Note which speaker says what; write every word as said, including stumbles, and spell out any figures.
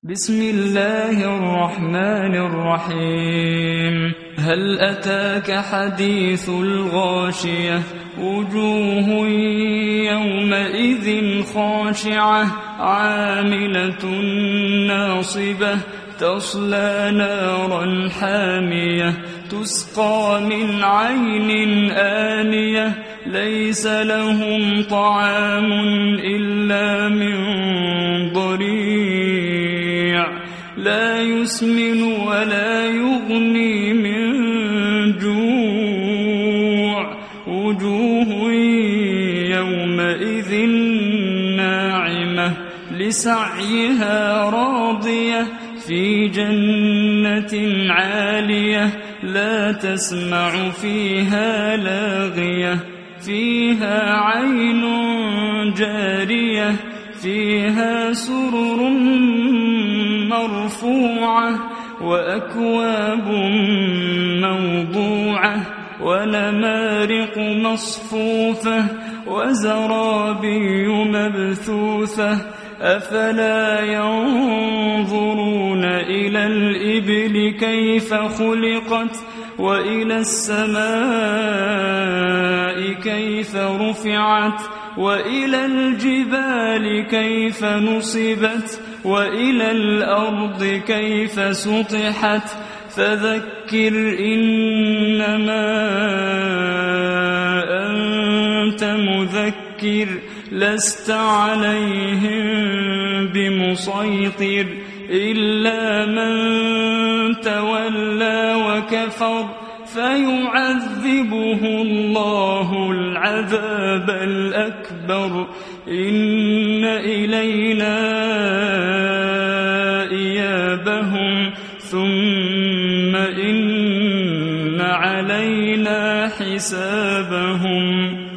Speaker 1: بسم الله الرحمن الرحيم. هل أتاك حديث الغاشية؟ وجوه يومئذ خاشعة عاملة ناصبة تصلى نارا حامية تسقى من عين آنية ليس لهم طعام إلا من ضريع لا يسمن ولا يغني من جوع وجوه يومئذ ناعمة لسعيها راضية في جنة عالية لا تسمع فيها لاغية فيها عين جارية فيها سرر مرفوعة وأكواب موضوعة ونمارق مصفوفة وزرابي مبثوثة أفلا ينظرون إلى الإبل كيف خلقت وإلى السماء كيف رفعت وإلى الجبال كيف نصبت وإلى الأرض كيف سطحت فذكر إنما أنت مذكر لست عليهم بمسيطر إلا من تولى وكفر فيعذبه الله العذاب الأكبر إن إلينا إيابهم ثم إن علينا حسابهم.